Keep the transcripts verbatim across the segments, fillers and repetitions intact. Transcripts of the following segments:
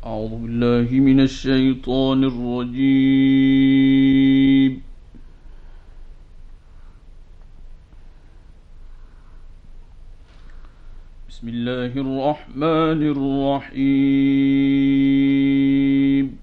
أعوذ بالله من الشيطان الرجيم. بسم الله الرحمن الرحيم.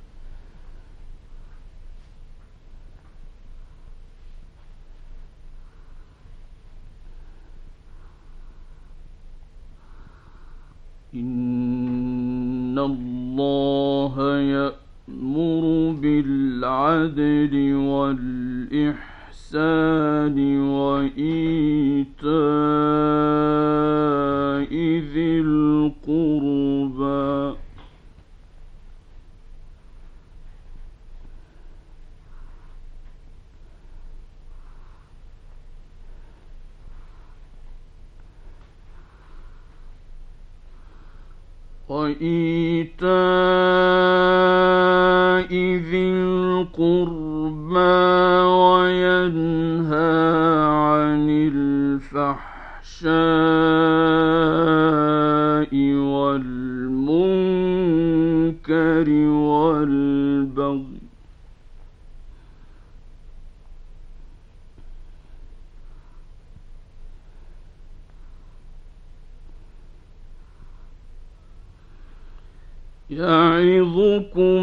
إن الله يأمر بالعدل والإحسان وإيتاء ذي القربى وإيتاء ذي القربى وينهى عن الفحشاء والمنكر والبغي يعظكم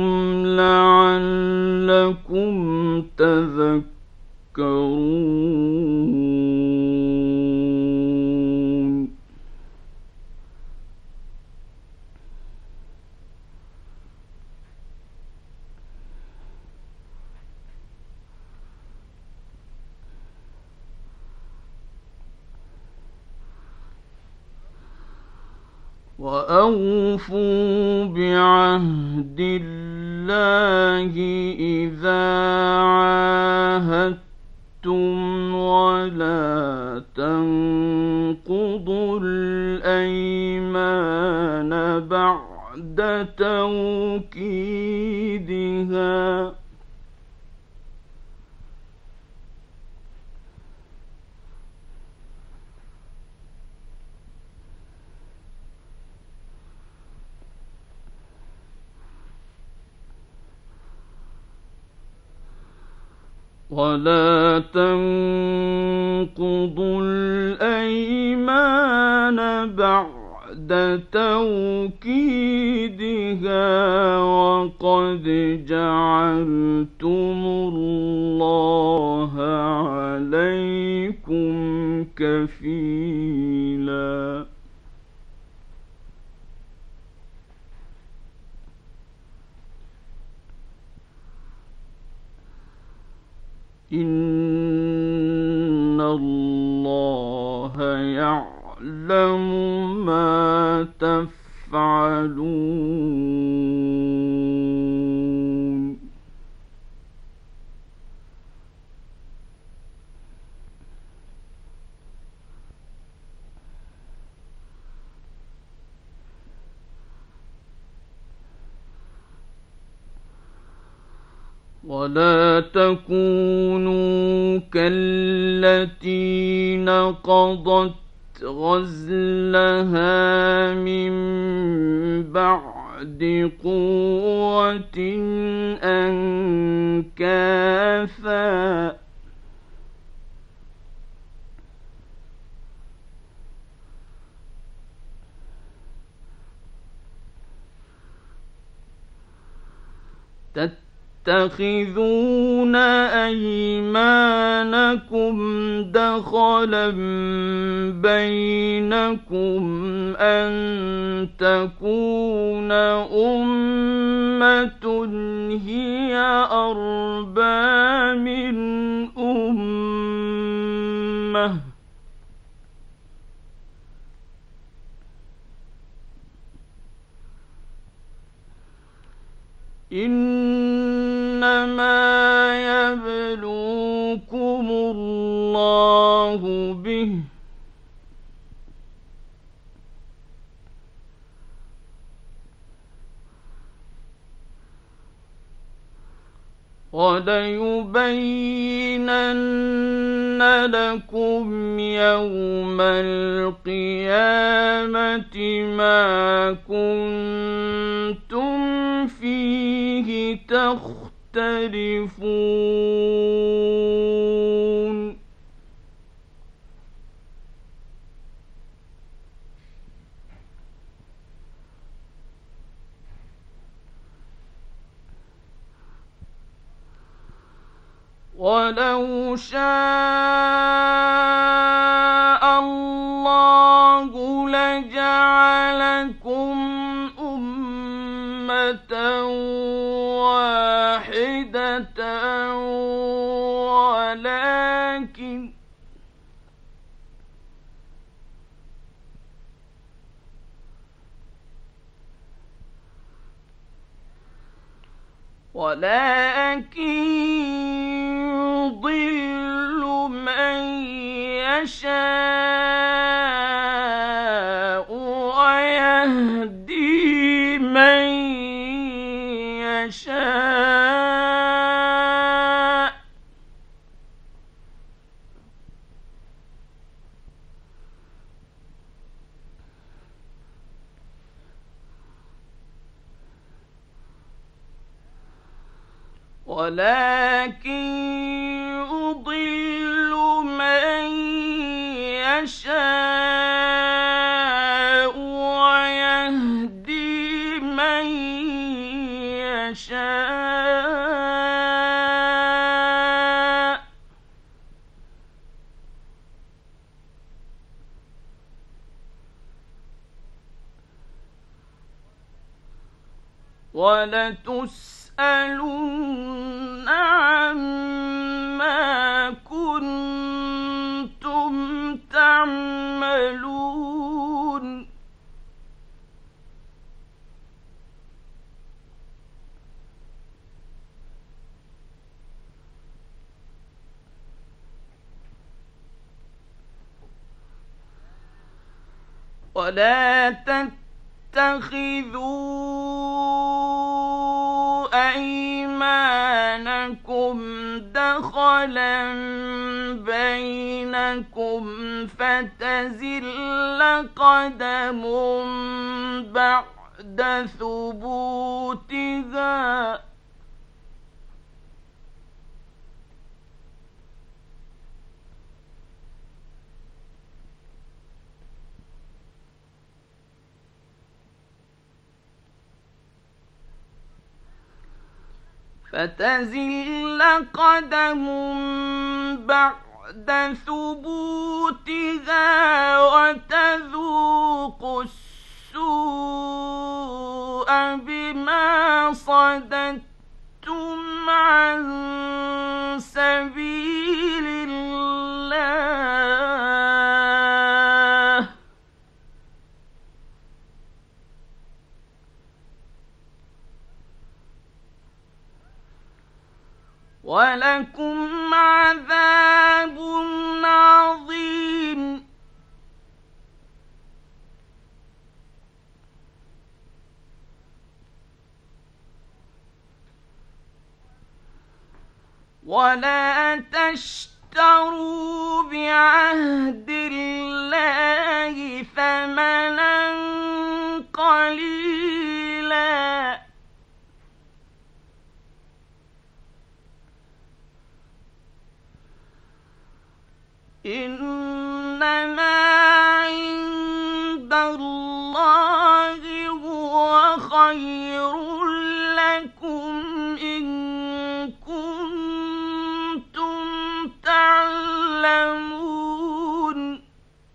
لعلكم تذكرون. وأوفوا بعهد الله إذا عاهدتم ولا تنقضوا الأيمان بعد توكيدها ولا تنقضوا الأيمان بعد توكيدها وقد جعلتم الله عليكم كفيلا. إن الله يعلم ما تفعلون. ولا تكونوا كالتي نقضت غزلها من بعد قوة أنكاثا تتخذون أيمانكم دخلا بينكم أن تكون أمة هي أربى من أمة إنما يبلوكم الله به وَلَيُبَيِّنَنَّ لَكُمْ يَوْمَ الْقِيَامَةِ مَا كُنتُمْ كنتم فيه تختلفون ولو شاء الله لجعلكم أمة واحدة ولكن ولكن يضل من يشاء ويهدي من يشاء ولكن يضل من يشاء ويهدي من يشاء ولتسألن عما كنتم تعملون ولا تتخذوا أيمانكم دخلا بينكم فتزل قدم بعد ثبوتها فتزل قدم بعد ثبوتها وتذوقوا السوء بما صددتم عن سبيل الله ولكم عذاب عظيم ولا تشتروا بعهد الله ثمنا قليلا إنما عند الله هو خير لكم إن كنتم تعلمون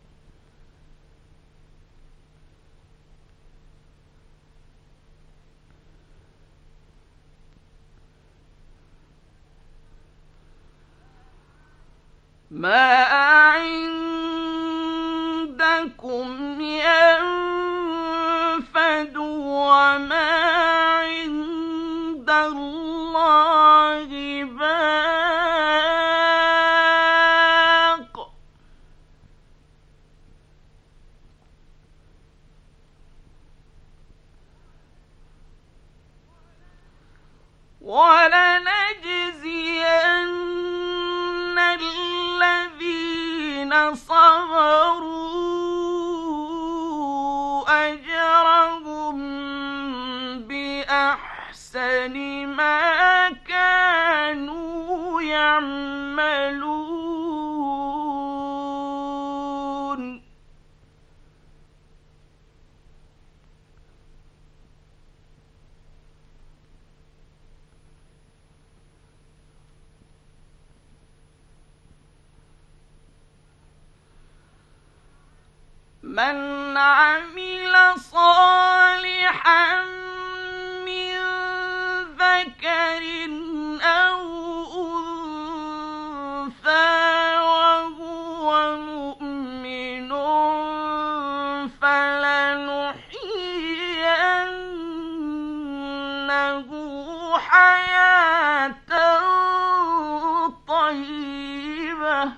ما عندكم ينفد وما عند الله باق ولنجزين الذين صبروا أجرهم بأحسن ما كانوا يعملون من عمل صالحا من ذكر أو أنثى وهو مؤمن فلنحيينه حياة طيبة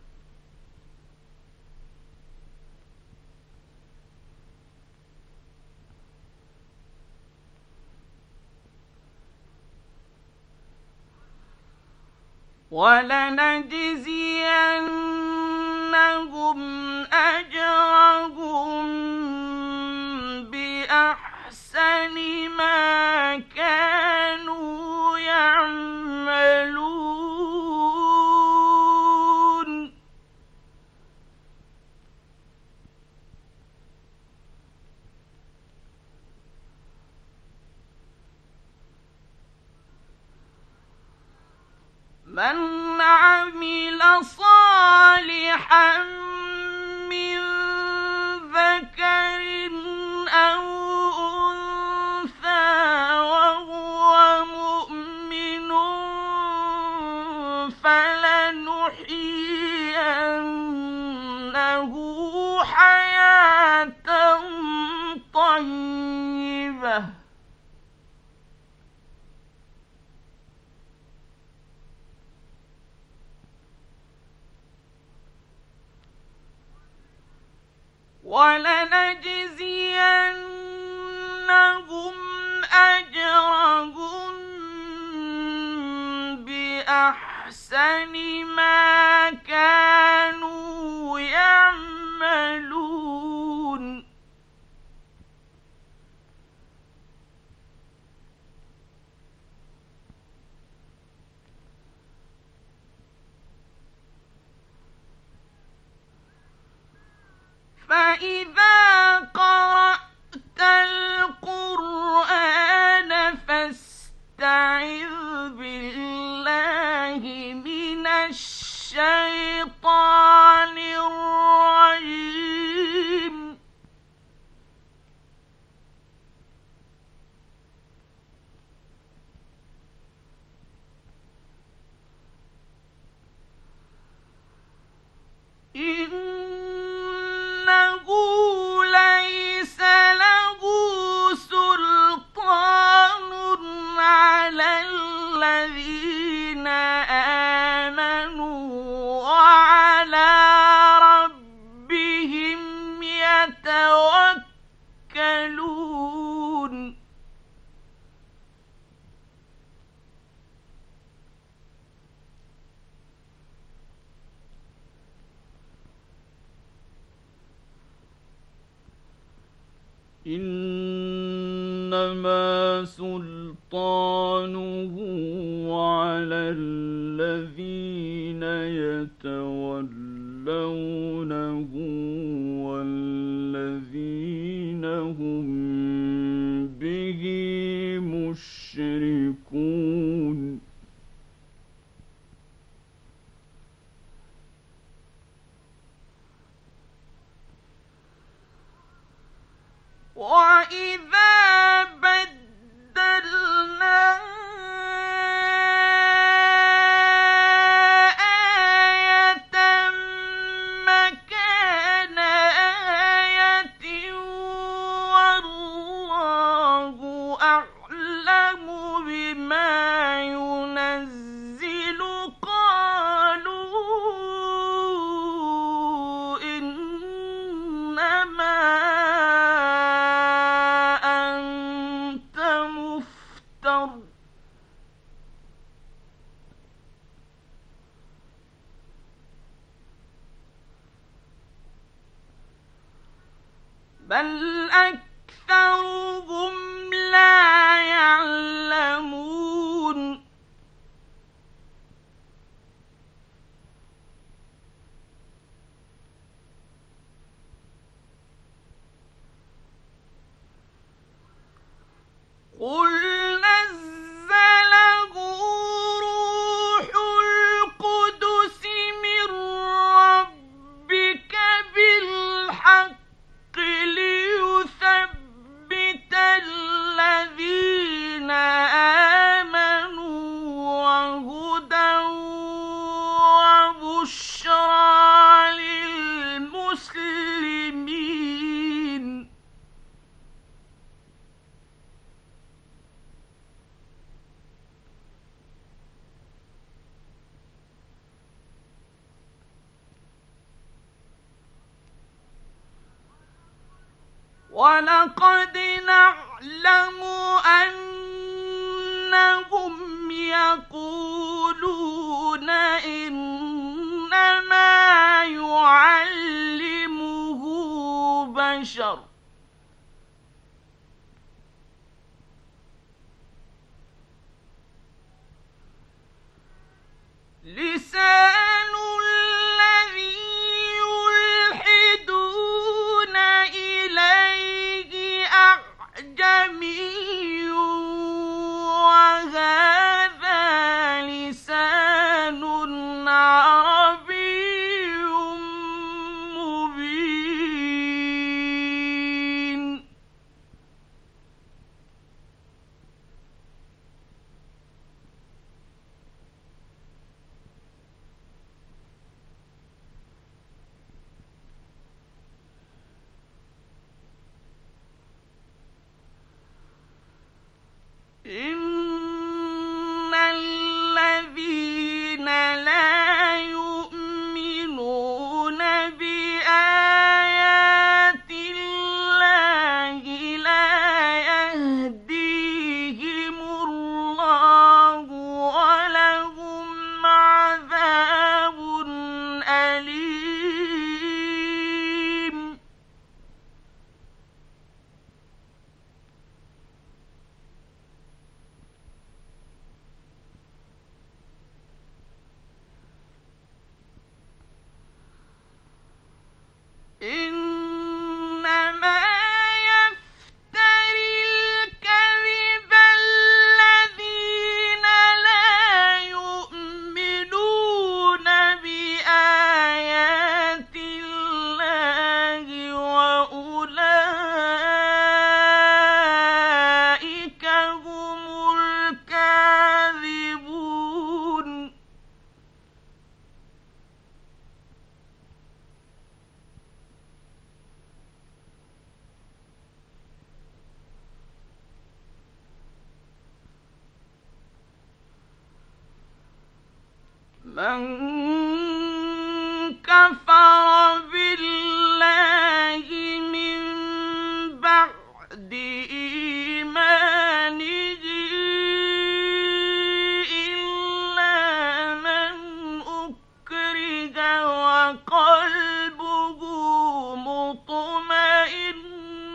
ولنجزينهم أجرهم بأحسن ما كانوا يعملون من عمل صالحا من ذكر أو أنثى وهو مؤمن فلنحيينه حياة طيبة ولنجزينهم أجرهم بأحسن ما كانوا يعملون فإذا قرأت القرآن فاستعذ بالله من الشيطان الرجيم إنه ليس له سلطان على الذين آمنوا وعلى ربهم يتوكلون إنما سلطانه على الذين يتولونه والذين هم به مشركون وَإِذَا بَدَّلْنَا آيَةً مَكَانَ آيَةٍ وَاللَّهُ أَعْلَمُ بِمَا يُنَزِّلُ قَالُوا إِنَّمَا بل أكثرهم لا قل نزله روح القدس من ربك بالحق ليثبت الذين آمنوا وهدى وبشرى للمسلمين. وَلَقَدْ نَعْلَمُ أَنَّهُمْ يَقُولُونَ إِنَّمَا يُعَلِّمُهُ بَشَرٌ لِسَانُ الَّذِي يُلْحِدُونَ إِلَيْهِ أَعْجَمِيٌّ وَهَذَا لِسَانٌ عَرَبِيٌّ مُبِينٌ. إِنَّ الَّذِينَ لَا يُؤْمِنُونَ بِآيَاتِ اللَّهِ لَا يَهْدِيهِمُ اللَّهُ وَلَهُمْ عَذَابٌ أَلِيمٌ. إِنَّمَا يَفْتَرِي الْكَذِبَ الَّذِينَ لَا يُؤْمِنُونَ بِآيَاتِ اللَّهِ وَأُولَئِكَ هُمُ الْكَاذِبُونَ. مَنْ كَفَرَ بِاللَّهِ مِنْ بَعْدِ إِيمَانِهِ إِلَّا مَنْ أُكْرِهَ وَقَلْبُهُ مُطْمَئِنٌّ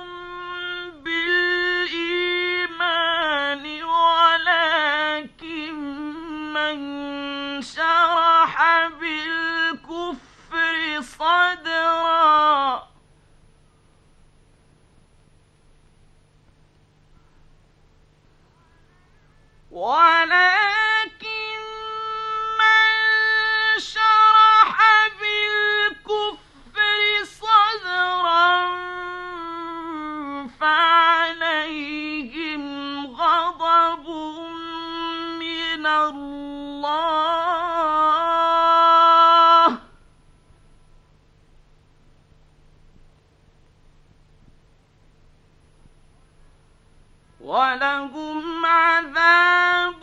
بِالْإِيمَانِ وَلَكِنْ مَنْ شَرَحَ بِالْكُفْرِ صَدْرًا ولكن من شرح بالكفر صدرا فعليهم غضب من الله ولهم عذاب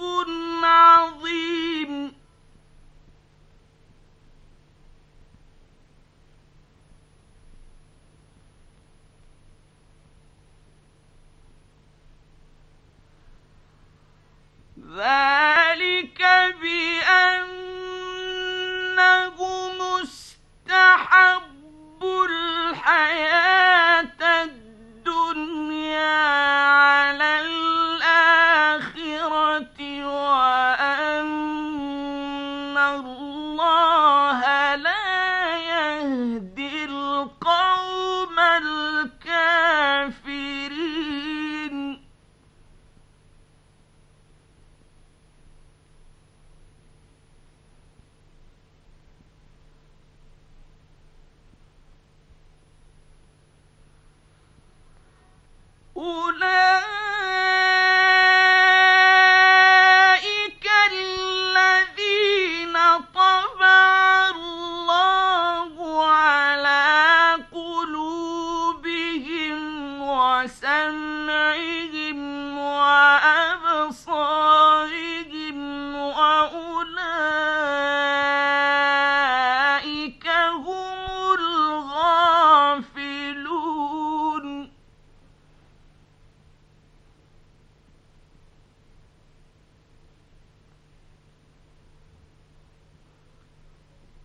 عظيم. ذلك بأنهم استحبوا الحياة الدنيا على الآخرة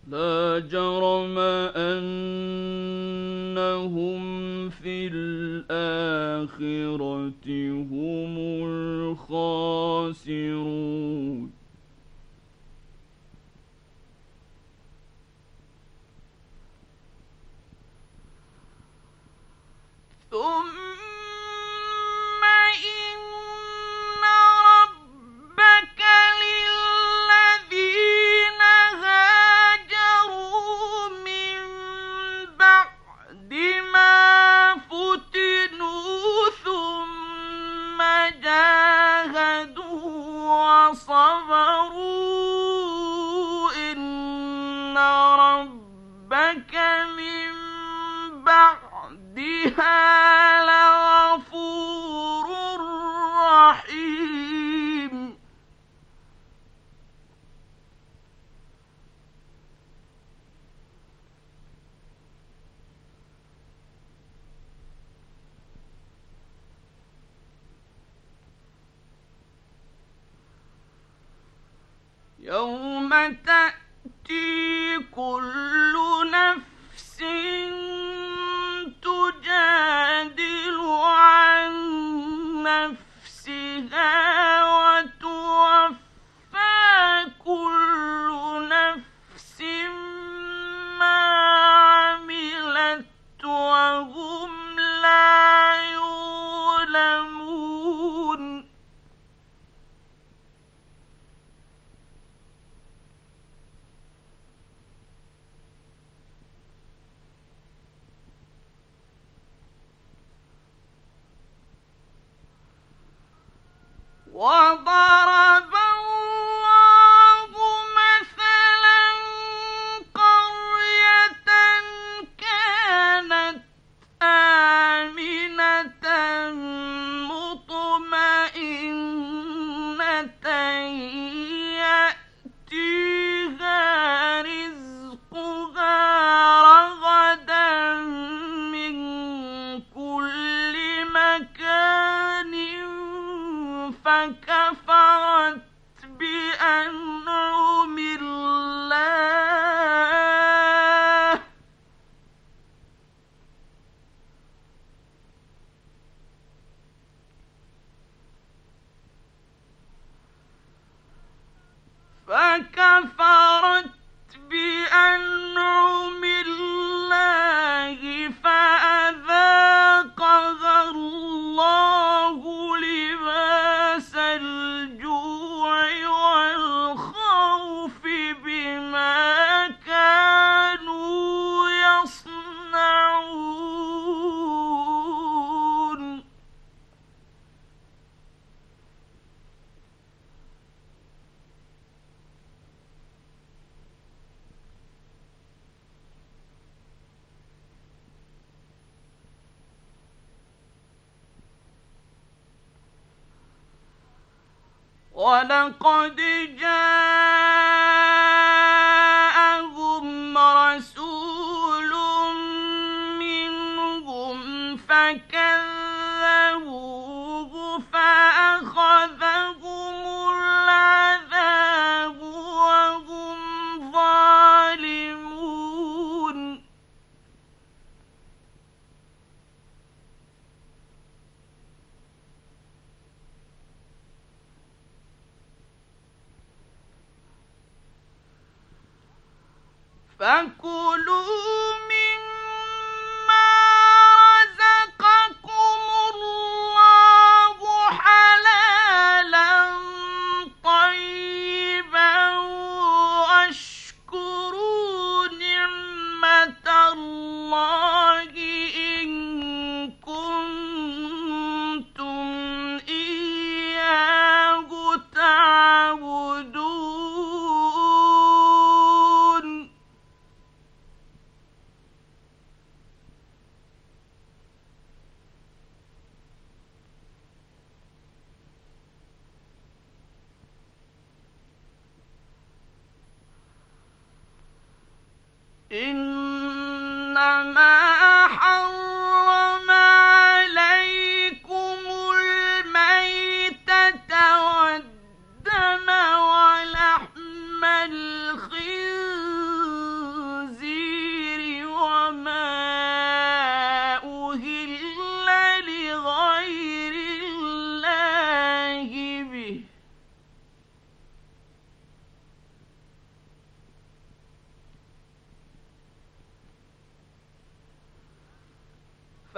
لا جرم أنهم في الآخرة هم الخاسرون ثم إن ربك للذين هاجروا من بعد ما فتنوا ثم جاهدوا وصبروا إن ربك من بعدها لغفور رحيم يوم تأتي كل نفس تجادل عن نفسها وتوفى كل نفس ما عملت وهم لا يظلمون وضرب الله مثلا قرية كانت آمنة مطمئنة يأتيها رزقها رغدا من كل مكان فكفرت بأنعم الله فكفرت بأنعم الله فأذاقها الله لباس الجوع والخوف بما كانوا يصنعون ولقد جاءهم رسول منهم فكذبوه فأخذهم العذاب وهم ظالمون فكلوا مما رزقكم الله حلالا طيبا واشكروا نعمة الله إن كنتم إياه تعبدون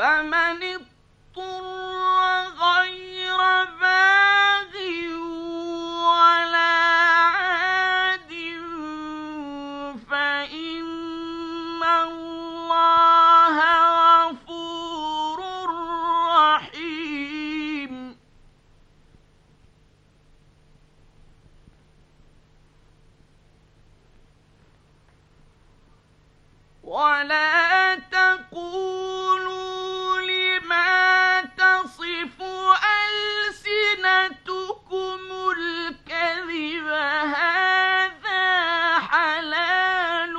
فمن اضطر غير باغ ولا عاد فإن الله غفور رحيم. ولا تقولوا لما تصف ألسنتكم الكذب هذا حلال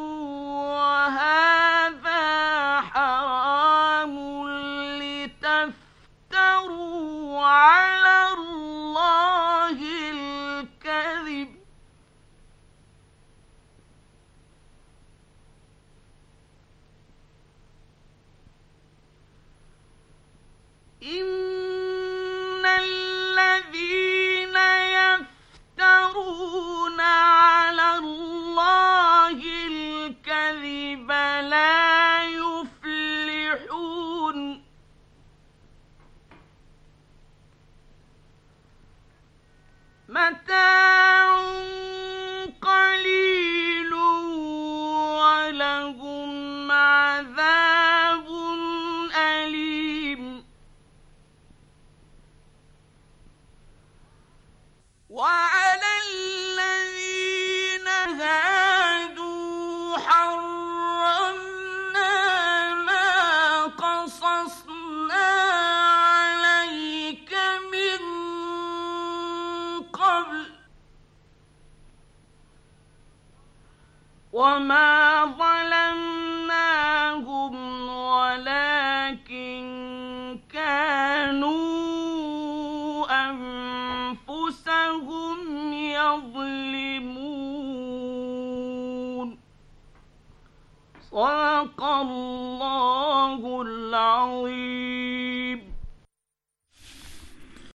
وهذا حرام لتفتروا على الله الكذب إن الذين يفترون على الله الكذب لا يفلحون. متاع قليل ولهم عذاب أليم. وعلى الذين هادوا حرمنا ما قصصنا عليك من قبل وما ظلمناهم ولكن كانوا أنفسهم يظلمون. صدق الله العظيم.